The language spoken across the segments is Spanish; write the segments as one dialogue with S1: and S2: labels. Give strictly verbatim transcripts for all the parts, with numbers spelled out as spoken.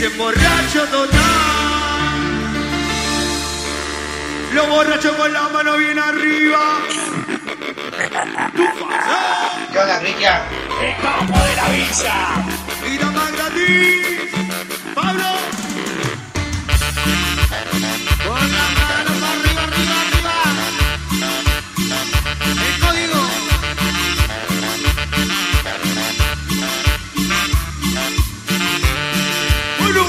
S1: dicen borracho total. Los borrachos con la mano bien arriba. ¿Tú pasó?
S2: ¿Qué onda, Cristian?
S3: ¡El campo de la villa!
S1: Y da más gratis. Pablo. Con la mano para arriba, arriba, arriba. El código. Bueno.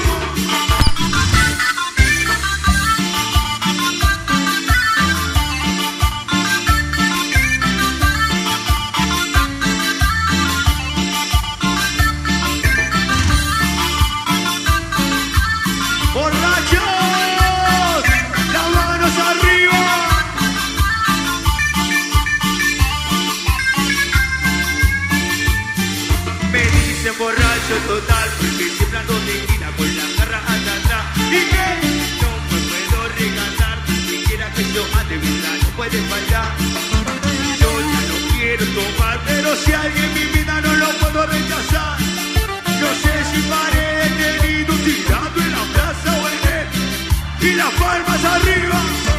S1: Borracho total, porque siempre ando de gira con la garra atrás. Y que no me puedo regalar, ni siquiera que yo ande verdad, no puede fallar. Yo ya no quiero tomar, pero si alguien en mi vida no lo puedo rechazar. No sé si paré detenido, tirado en la plaza o en él, y las palmas arriba.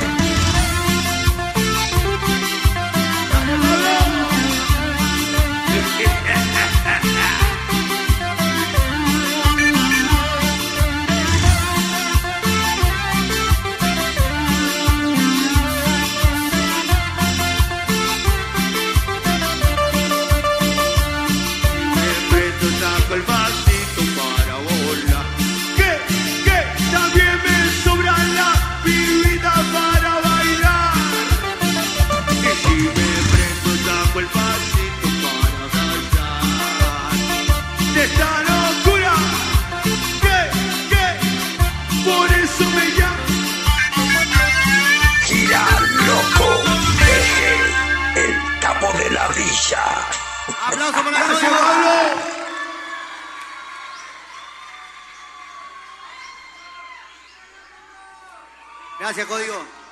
S1: ¡Aplauso para el Código! Gracias, Código.